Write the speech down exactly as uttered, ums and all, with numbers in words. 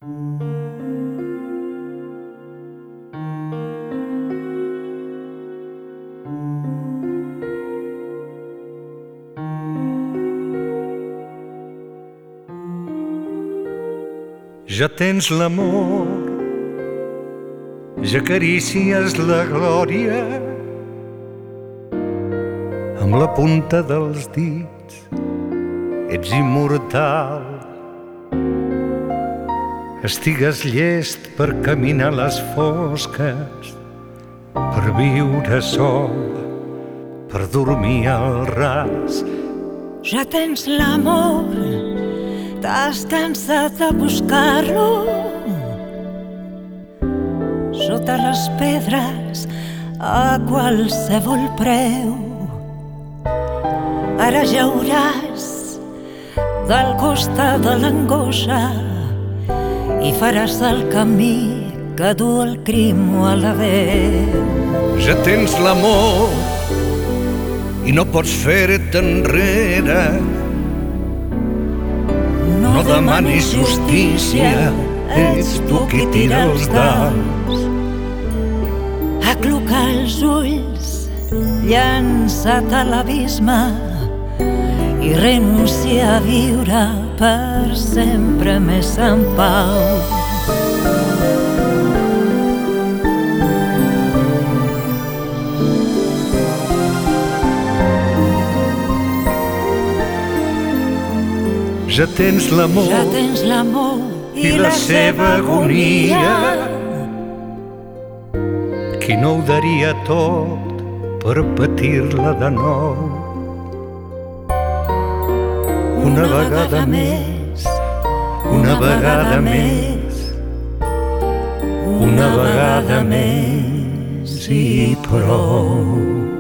Ja tens l'amor, ja acaricies la glòria amb la punta dels dits, ets immortal. Estigues llest per caminar les fosques, per viure sol, per dormir al ras. Ja tens l'amor, t'has cansat de buscar-lo sota les pedres a qualsevol preu. Ara jauràs del costat de l'angoixa i faràs el camí que du el crim a la veu. Ja tens l'amor i no pots fer-te enrere. No demanis justícia, ets tu qui tira els dals. Aclucar els ulls, llança't a l'abisme i renuncia a viure per sempre més en pau. Ja tens l'amor, ja tens l'amor i, i la seva agonia. Qui no ho daria tot per patir-la de nou? Una vegada més, una vegada més, una vegada més i prou.